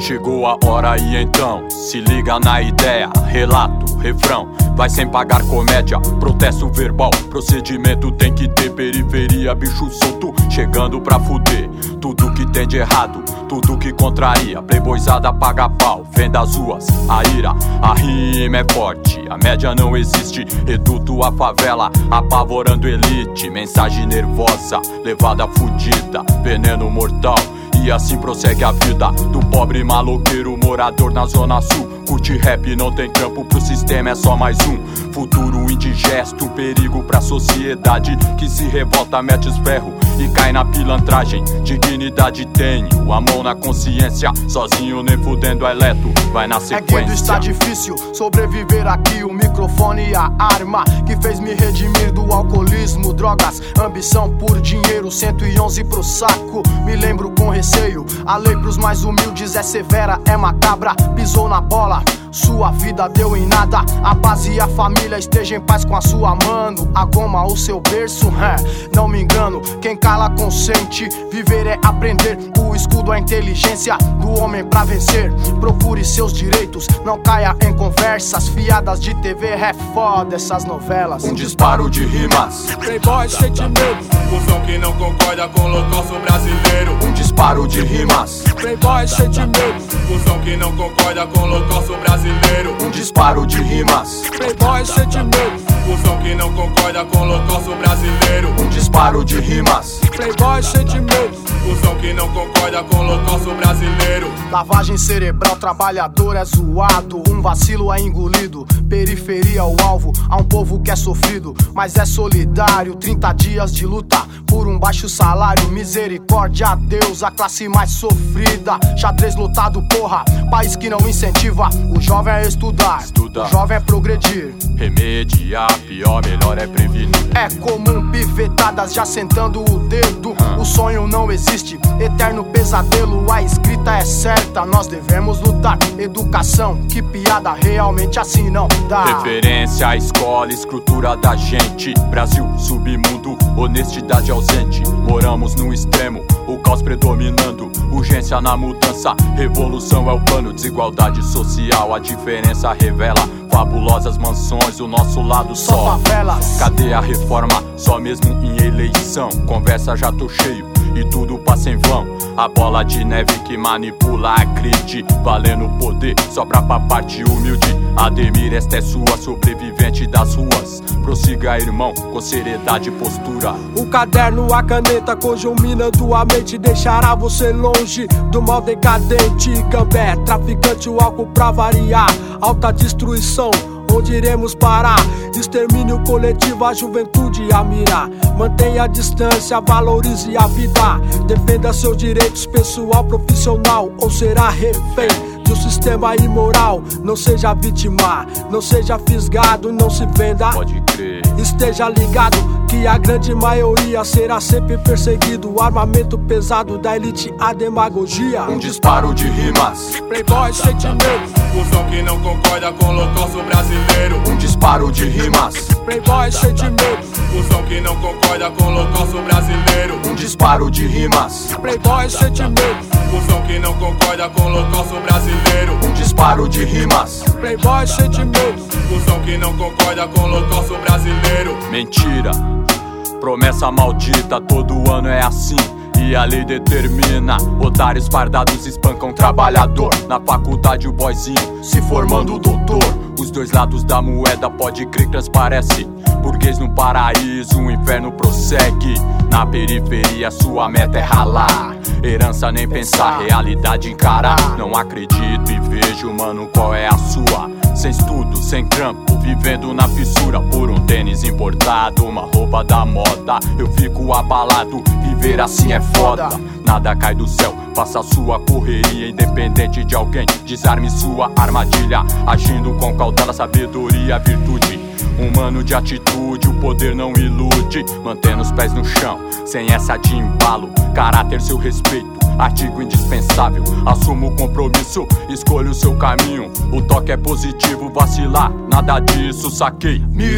Chegou a hora e então, se liga na ideia. Relato, refrão, vai sem pagar comédia. Protesto verbal, procedimento tem que ter. Periferia, bicho solto, chegando pra fuder. Tudo que tem de errado, tudo que contraria. Playboyzada paga pau, vem das ruas, a ira. A rima é forte, a média não existe. Reduto a favela, apavorando elite. Mensagem nervosa, levada fudida, veneno mortal. E assim prossegue a vida do pobre maloqueiro morador na zona sul. Curte rap, não tem trampo pro sistema, é só mais um futuro indigesto, um perigo pra sociedade que se revolta, mete os ferros e cai na pilantragem. Dignidade tenho, a mão na consciência, sozinho nem fudendo eletro, vai na sequência. É que está difícil sobreviver aqui, o microfone e a arma que fez me redimir do alcoolismo, drogas, ambição por dinheiro, 111 pro saco, me lembro com receio. A lei pros mais humildes é severa, é macabra, pisou na bola, sua vida deu em nada. A base e a família esteja em paz com a sua mano. A goma, o seu berço, não me engano. Quem cala consente, viver é aprender. O escudo, a inteligência do homem pra vencer. Procure seus direitos, não caia em conversas fiadas de TV, é foda essas novelas. Um disparo de rimas, Playboy sente medo, Fusão que não concorda com o holocausto brasileiro. um disparo de rimas, Playboy sente medo, Fusão que não concorda com o holocausto brasileiro. um disparo de rimas, Playboy sente medo, Fusão que não concorda com o holocausto brasileiro. um disparo de rimas, Playboy sente medo, Fusão que não concorda com o holocausto brasileiro. Lavagem cerebral, trabalhador é zoado, um vacilo é engolido. Periferia o alvo, há um povo que é sofrido, mas é solidário. 30 dias de luta por um baixo salário. Misericórdia a Deus, a classe mais sofrida. Xadrez lotado, porra, país que não incentiva o jovem a estudar, o jovem é progredir. remediar, pior, melhor é prevenir. É comum pivetadas já sentando o dedo. O sonho não existe, eterno pesadelo. A escrita é certa, nós devemos lutar. Educação, que piada, realmente assim não dá. Referência à escola, estrutura da gente. Brasil, submundo, honestidade ausente. Moramos no extremo, o caos predominando. Urgência na mudança, revolução é o plano. Desigualdade social, a diferença revela. Fabulosas mansões, o nosso lado só favelas. Cadê a reforma? Só mesmo em eleição. Conversa já tô cheio e tudo passa em vão. A bola de neve que manipula a crite, valendo poder só pra parte humilde. Ademir, esta é sua, sobrevivente das ruas. Prossiga, irmão, com seriedade e postura. o caderno, a caneta conjuminando a mente deixará você longe do mal decadente. Gambé, traficante, o álcool pra variar, alta destruição, onde iremos parar? Extermínio coletivo, a juventude a mirar. Mantenha a distância, valorize a vida. Defenda seus direitos pessoal, profissional, ou será refém de um sistema imoral. Não seja vítima, não seja fisgado, não se venda. Pode crer. Esteja ligado que a grande maioria será sempre perseguido. O armamento pesado da elite, a demagogia. Um disparo de rimas, Playboy sente medo, Fusão que não concorda com o holocausto brasileiro. um disparo de rimas, Playboy sente medo, Fusão que não concorda com o holocausto brasileiro. um disparo de rimas, Playboy sente medo, Fusão que não concorda com o holocausto brasileiro. um disparo de rimas, Playboy sente medo, Fusão que não concorda com o holocausto brasileiro. mentira, promessa maldita, todo ano é assim. E a lei determina, otários fardados espancam trabalhador. Na faculdade o boyzinho se formando doutor. Os dois lados da moeda, pode crer, transparece. Burguês no paraíso, o inferno prossegue. Na periferia sua meta é ralar. Herança nem pensar, realidade encarar. Não acredito e vejo, mano, qual é a sua. Sem estudo, sem trampo, vivendo na fissura. Por um tênis importado, uma roupa da moda. Eu fico abalado, viver assim é foda. Nada cai do céu, faça sua correria. Independente de alguém, desarme sua armadilha. Agindo com cautela, sabedoria, virtude. Humano de atitude, o poder não ilude. Mantendo os pés no chão, sem essa de embalo. Caráter, seu respeito, artigo indispensável. Assuma o compromisso, escolha o seu caminho. O toque é positivo, vacilar, nada disso, saquei, mirei.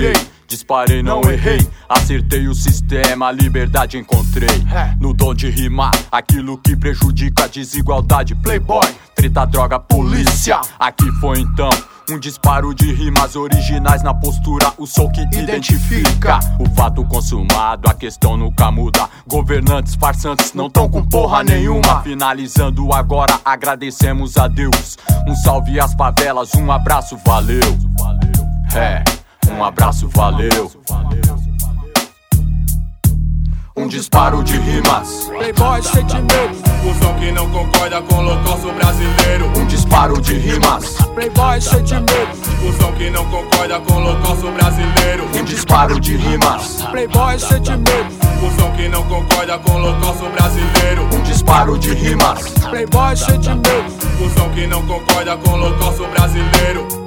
Disparei, não errei, acertei o sistema, a liberdade encontrei. No dom de rimar, aquilo que prejudica a desigualdade. Playboy, treta, droga, polícia. Aqui foi então um disparo de rimas originais na postura, o som que identifica o fato consumado, a questão nunca muda. Governantes farsantes não tão com porra nenhuma. Finalizando agora, agradecemos a Deus. Um salve às favelas, um abraço, valeu. Um abraço, valeu. Um disparo de rimas. Playboy sentimento. O som que não concorda com o holocausto brasileiro. Um disparo de rimas. Playboy sentimento. O som que não concorda com o holocausto brasileiro. Um disparo de rimas. Playboy sentimento. O som que não concorda com o holocausto brasileiro. Um disparo de rimas. Playboy sentimento. O som que não concorda com o holocausto brasileiro.